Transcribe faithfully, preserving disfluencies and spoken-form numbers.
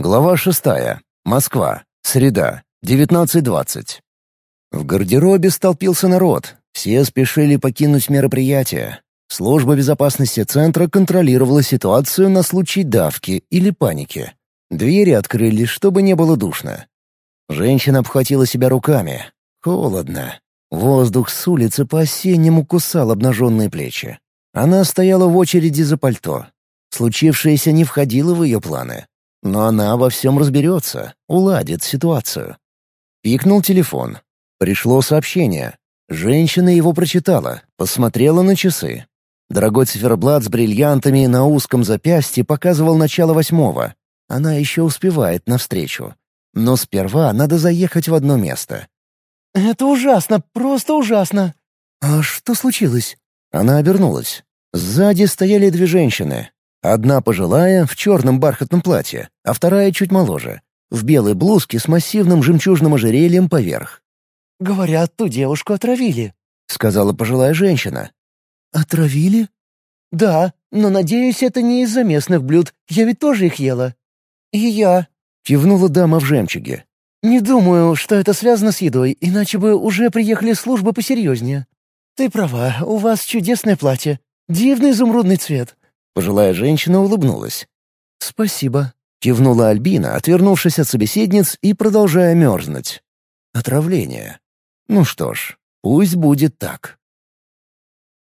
Глава шестая. Москва. Среда. девятнадцать двадцать. В гардеробе столпился народ. Все спешили покинуть мероприятие. Служба безопасности центра контролировала ситуацию на случай давки или паники. Двери открыли, чтобы не было душно. Женщина обхватила себя руками. Холодно. Воздух с улицы по-осеннему кусал обнаженные плечи. Она стояла в очереди за пальто. Случившееся не входило в ее планы. Но она во всем разберется, уладит ситуацию. Пикнул телефон. Пришло сообщение. Женщина его прочитала, посмотрела на часы. Дорогой циферблат с бриллиантами на узком запястье показывал начало восьмого. Она еще успевает навстречу. Но сперва надо заехать в одно место. «Это ужасно, просто ужасно!» «А что случилось?» Она обернулась. Сзади стояли две женщины. Одна пожилая, в черном бархатном платье, а вторая чуть моложе, в белой блузке с массивным жемчужным ожерельем поверх. «Говорят, ту девушку отравили», — сказала пожилая женщина. «Отравили?» «Да, но, надеюсь, это не из-за местных блюд. Я ведь тоже их ела». «И я», — кивнула дама в жемчуге. «Не думаю, что это связано с едой, иначе бы уже приехали службы посерьезнее. Ты права, у вас чудесное платье. Дивный изумрудный цвет». Пожилая женщина улыбнулась. «Спасибо», — кивнула Альбина, отвернувшись от собеседниц и продолжая мерзнуть. «Отравление. Ну что ж, пусть будет так».